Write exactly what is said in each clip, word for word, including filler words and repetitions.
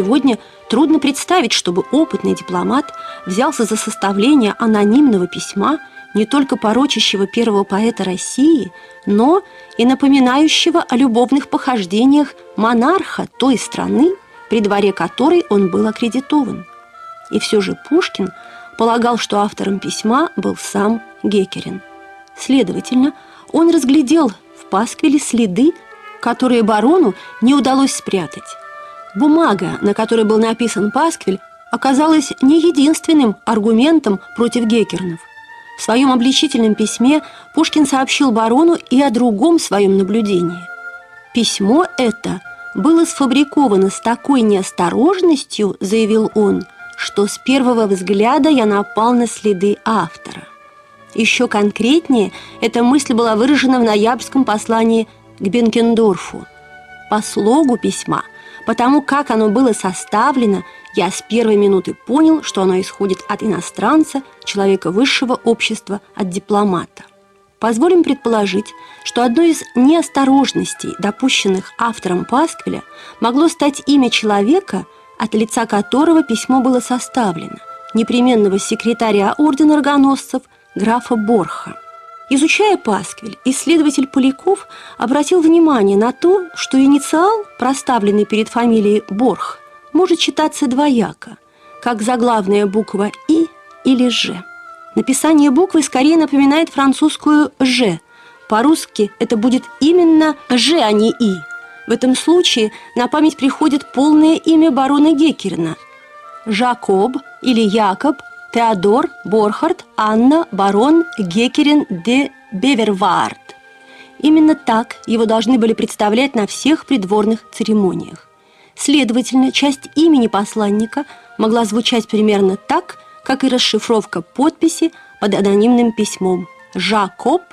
сегодня трудно представить, чтобы опытный дипломат взялся за составление анонимного письма, не только порочащего первого поэта России, но и напоминающего о любовных похождениях монарха той страны, при дворе которой он был аккредитован. И все же Пушкин полагал, что автором письма был сам Геккерин. Следовательно, он разглядел в пасквиле следы, которые барону не удалось спрятать. Бумага, на которой был написан пасквиль, оказалась не единственным аргументом против Геккеринов. В своем обличительном письме Пушкин сообщил барону и о другом своем наблюдении. «Письмо это было сфабриковано с такой неосторожностью, — заявил он, — что с первого взгляда я напал на следы автора». Еще конкретнее эта мысль была выражена в ноябрьском послании к Бенкендорфу. «По слогу письма, потому как оно было составлено, я с первой минуты понял, что оно исходит от иностранца, человека высшего общества, от дипломата». Позволим предположить, что одной из неосторожностей, допущенных автором пасквиля, могло стать имя человека, от лица которого письмо было составлено, непременного секретаря ордена рогоносцев графа Борха. Изучая пасквиль, исследователь Поляков обратил внимание на то, что инициал, проставленный перед фамилией Борх, может читаться двояко, как заглавная буква «И» или «Ж». Написание буквы скорее напоминает французскую «Ж». По-русски это будет именно «Ж», а не «И». В этом случае на память приходит полное имя барона Геккерина – Жакоб или Якоб Теодор Борхард Анна барон Геккерин де Беверваард. Именно так его должны были представлять на всех придворных церемониях. Следовательно, часть имени посланника могла звучать примерно так, как и расшифровка подписи под анонимным письмом «Жакоб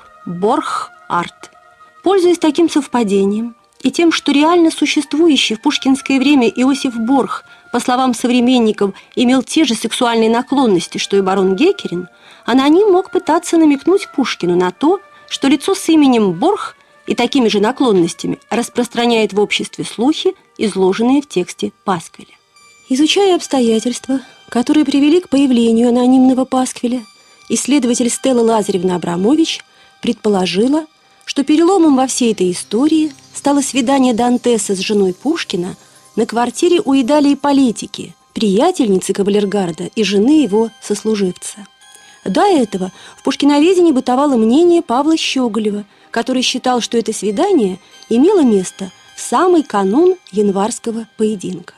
Борхард». Пользуясь таким совпадением и тем, что реально существующий в пушкинское время Иосиф Борх, по словам современников, имел те же сексуальные наклонности, что и барон Геккерин, аноним мог пытаться намекнуть Пушкину на то, что лицо с именем Борх и такими же наклонностями распространяет в обществе слухи, изложенные в тексте пасквиля. Изучая обстоятельства, которые привели к появлению анонимного пасквиля, исследователь Стелла Лазаревна Абрамович предположила, что переломом во всей этой истории стало свидание Дантеса с женой Пушкина на квартире у Идалии Политики, приятельницы кавалергарда и жены его сослуживца. До этого в пушкиноведении бытовало мнение Павла Щеголева, который считал, что это свидание имело место в самый канун январского поединка.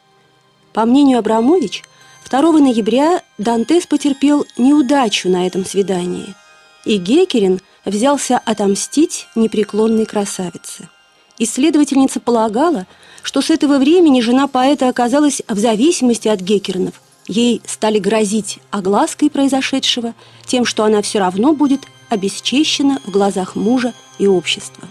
По мнению Абрамович, второго ноября Дантес потерпел неудачу на этом свидании, и Геккерин взялся отомстить непреклонной красавице. Исследовательница полагала, что с этого времени жена поэта оказалась в зависимости от Геккеринов. Ей стали грозить оглаской произошедшего, тем, что она все равно будет обесчещена в глазах мужа и общества.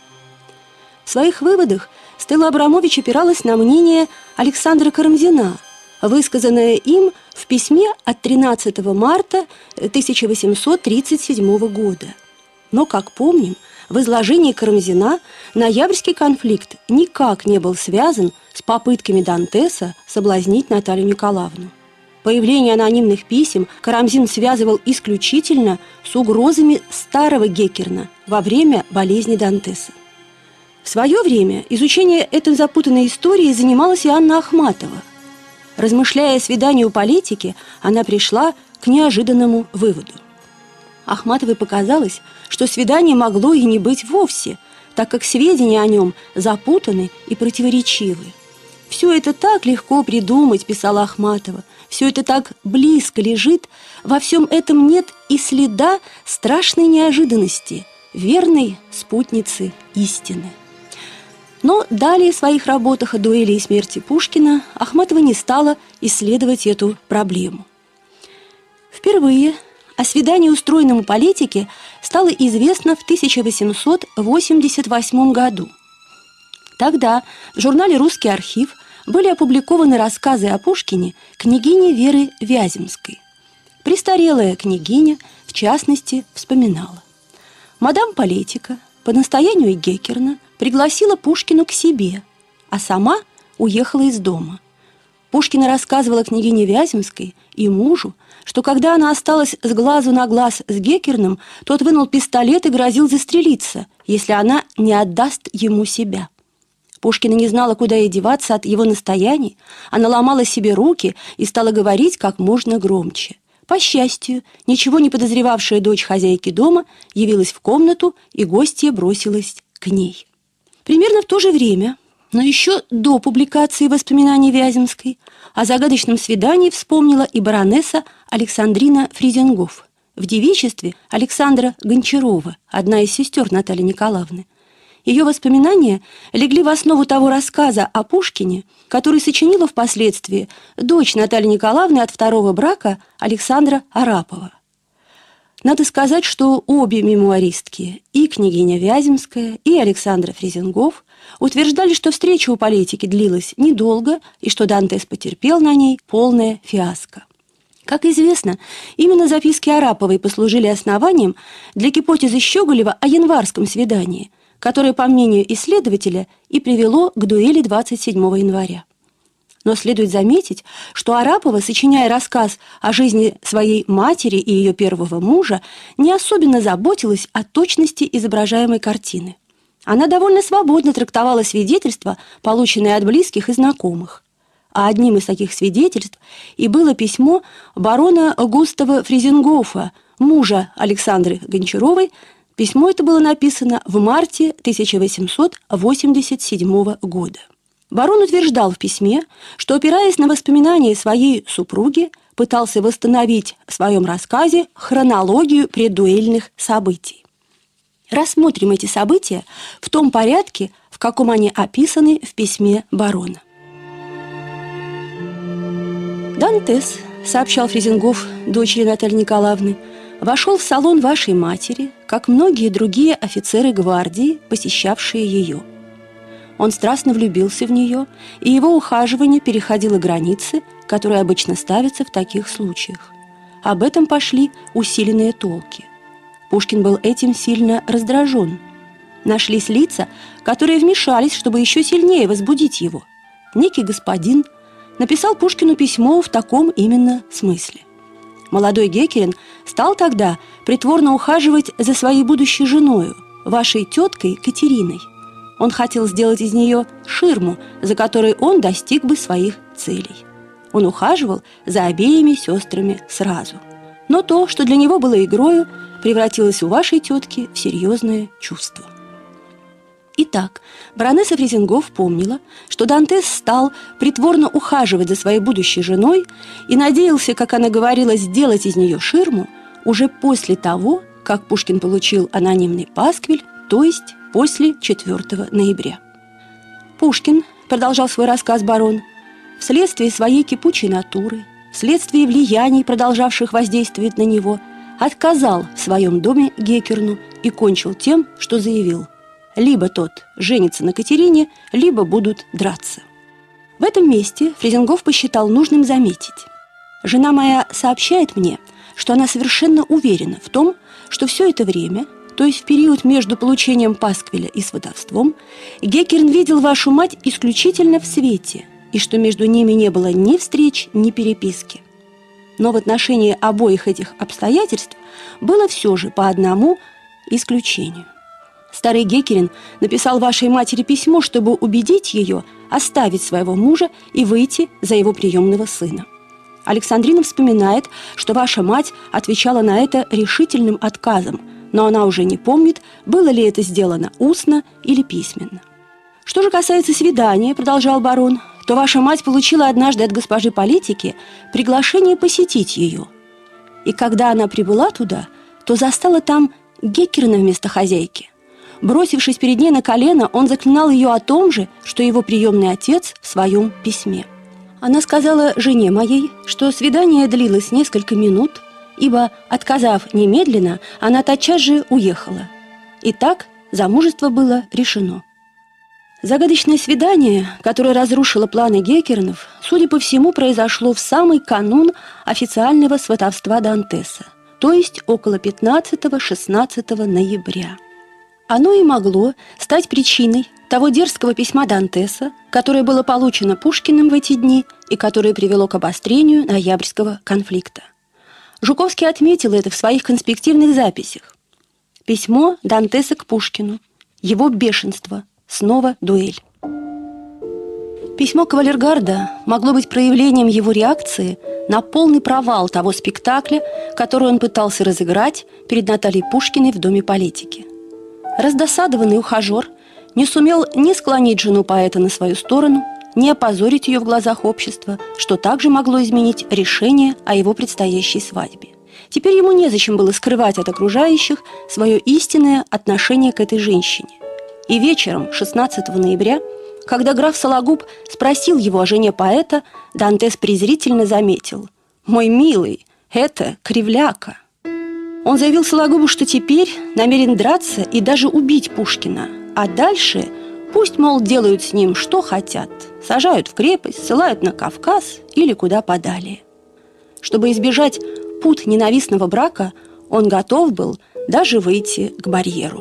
В своих выводах Стелла Абрамович опиралась на мнение Александра Карамзина, высказанное им в письме от тринадцатого марта тысяча восемьсот тридцать седьмого года. Но, как помним, в изложении Карамзина ноябрьский конфликт никак не был связан с попытками Дантеса соблазнить Наталью Николаевну. Появление анонимных писем Карамзин связывал исключительно с угрозами старого Геккерина во время болезни Дантеса. В свое время изучение этой запутанной истории занималась и Анна Ахматова. Размышляя о свидании у Политики, она пришла к неожиданному выводу. Ахматовой показалось, что свидание могло и не быть вовсе, так как сведения о нем запутаны и противоречивы. «Все это так легко придумать», – писала Ахматова, «все это так близко лежит, во всем этом нет и следа страшной неожиданности, верной спутницы истины». Но далее в своих работах о дуэли и смерти Пушкина Ахматова не стала исследовать эту проблему. Впервые о свидании, устроенном у Политики, стало известно в тысяча восемьсот восемьдесят восьмом году. Тогда в журнале «Русский архив» были опубликованы рассказы о Пушкине княгини Веры Вяземской. Престарелая княгиня, в частности, вспоминала: «Мадам Политика по настоянию Геккерина пригласила Пушкину к себе, а сама уехала из дома. Пушкина рассказывала княгине Вяземской и мужу, что когда она осталась с глазу на глаз с Геккерном, тот вынул пистолет и грозил застрелиться, если она не отдаст ему себя. Пушкина не знала, куда ей деваться от его настояний. Она ломала себе руки и стала говорить как можно громче. По счастью, ничего не подозревавшая дочь хозяйки дома явилась в комнату, и гостья бросилась к ней. Примерно в то же время, но еще до публикации воспоминаний Вяземской, о загадочном свидании вспомнила и баронесса Александрина Фризенгоф, в девичестве Александра Гончарова, одна из сестер Натальи Николаевны. Ее воспоминания легли в основу того рассказа о Пушкине, который сочинила впоследствии дочь Натальи Николаевны от второго брака Александра Арапова. Надо сказать, что обе мемуаристки, и княгиня Вяземская, и Александра Фризенгоф, утверждали, что встреча у политики длилась недолго и что Дантес потерпел на ней полное фиаско. Как известно, именно записки Араповой послужили основанием для гипотезы Щеголева о январском свидании, которое, по мнению исследователя, и привело к дуэли двадцать седьмого января. Но следует заметить, что Арапова, сочиняя рассказ о жизни своей матери и ее первого мужа, не особенно заботилась о точности изображаемой картины. Она довольно свободно трактовала свидетельства, полученные от близких и знакомых. А одним из таких свидетельств и было письмо барона Густава Фризенгофа, мужа Александры Гончаровой. Письмо это было написано в марте тысяча восемьсот восемьдесят седьмого года. Барон утверждал в письме, что, опираясь на воспоминания своей супруги, пытался восстановить в своем рассказе хронологию преддуэльных событий. Рассмотрим эти события в том порядке, в каком они описаны в письме барона. «Дантес», — сообщал Фризенгоф дочери Натальи Николаевны, «вошел в салон вашей матери, как многие другие офицеры гвардии, посещавшие ее. Он страстно влюбился в нее, и его ухаживание переходило границы, которые обычно ставятся в таких случаях. Об этом пошли усиленные толки. Пушкин был этим сильно раздражен. Нашлись лица, которые вмешались, чтобы еще сильнее возбудить его. Некий господин написал Пушкину письмо в таком именно смысле. Молодой Геккерин стал тогда притворно ухаживать за своей будущей женою, вашей теткой Катериной. Он хотел сделать из нее ширму, за которой он достиг бы своих целей. Он ухаживал за обеими сестрами сразу. Но то, что для него было игрою, превратилось у вашей тетки в серьезное чувство». Итак, баронесса Фризенгоф помнила, что Дантес стал притворно ухаживать за своей будущей женой и надеялся, как она говорила, сделать из нее ширму уже после того, как Пушкин получил анонимный пасквиль, то есть после четвёртого ноября. Пушкин, продолжал свой рассказ барон, вследствие своей кипучей натуры, вследствие влияний, продолжавших воздействовать на него, отказал в своем доме Геккерну и кончил тем, что заявил: либо тот женится на Катерине, либо будут драться. В этом месте Фризенгоф посчитал нужным заметить: жена моя сообщает мне, что она совершенно уверена в том, что все это время, то есть в период между получением пасквиля и сватовством, Геккерн видел вашу мать исключительно в свете, и что между ними не было ни встреч, ни переписки. Но в отношении обоих этих обстоятельств было все же по одному исключению. Старый Геккерин написал вашей матери письмо, чтобы убедить ее оставить своего мужа и выйти за его приемного сына. Александрина вспоминает, что ваша мать отвечала на это решительным отказом, но она уже не помнит, было ли это сделано устно или письменно. Что же касается свидания, продолжал барон, то ваша мать получила однажды от госпожи политики приглашение посетить ее. И когда она прибыла туда, то застала там Геккерна вместо хозяйки. Бросившись перед ней на колено, он заклинал ее о том же, что его приемный отец в своем письме. Она сказала жене моей, что свидание длилось несколько минут, ибо, отказав немедленно, она тотчас же уехала. И так замужество было решено. Загадочное свидание, которое разрушило планы Геккернов, судя по всему, произошло в самый канун официального сватовства Дантеса, то есть около пятнадцатого-шестнадцатого ноября. Оно и могло стать причиной того дерзкого письма Дантеса, которое было получено Пушкиным в эти дни и которое привело к обострению ноябрьского конфликта. Жуковский отметил это в своих конспективных записях. Письмо Дантеса к Пушкину. Его бешенство. Снова дуэль. Письмо кавалергарда могло быть проявлением его реакции на полный провал того спектакля, который он пытался разыграть перед Натальей Пушкиной в Доме политики. Раздосадованный ухажер не сумел ни склонить жену поэта на свою сторону, ни опозорить ее в глазах общества, что также могло изменить решение о его предстоящей свадьбе. Теперь ему незачем было скрывать от окружающих свое истинное отношение к этой женщине. И вечером шестнадцатого ноября, когда граф Сологуб спросил его о жене поэта, Дантес презрительно заметил: «Мой милый, это кривляка». Он заявил Сологубу, что теперь намерен драться и даже убить Пушкина, а дальше пусть, мол, делают с ним что хотят, сажают в крепость, ссылают на Кавказ или куда подалее. Чтобы избежать пут ненавистного брака, он готов был даже выйти к барьеру.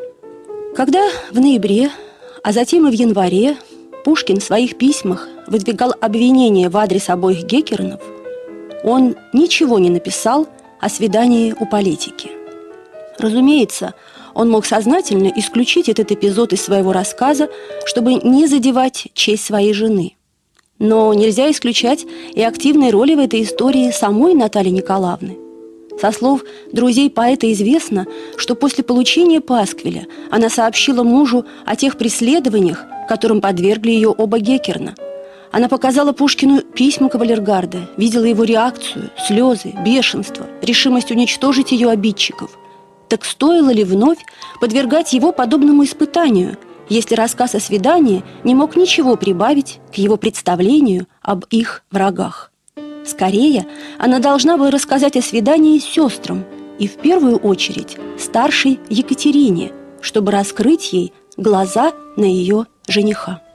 Когда в ноябре, а затем и в январе Пушкин в своих письмах выдвигал обвинения в адрес обоих Геккернов, он ничего не написал о свидании у политики. Разумеется, он мог сознательно исключить этот эпизод из своего рассказа, чтобы не задевать честь своей жены. Но нельзя исключать и активной роли в этой истории самой Натальи Николаевны. Со слов друзей поэта известно, что после получения пасквиля она сообщила мужу о тех преследованиях, которым подвергли ее оба Геккерна. Она показала Пушкину письма кавалергарда, видела его реакцию, слезы, бешенство, решимость уничтожить ее обидчиков. Так стоило ли вновь подвергать его подобному испытанию, если рассказ о свидании не мог ничего прибавить к его представлению об их врагах? Скорее, она должна была рассказать о свидании с сестрам и в первую очередь старшей Екатерине, чтобы раскрыть ей глаза на ее жениха.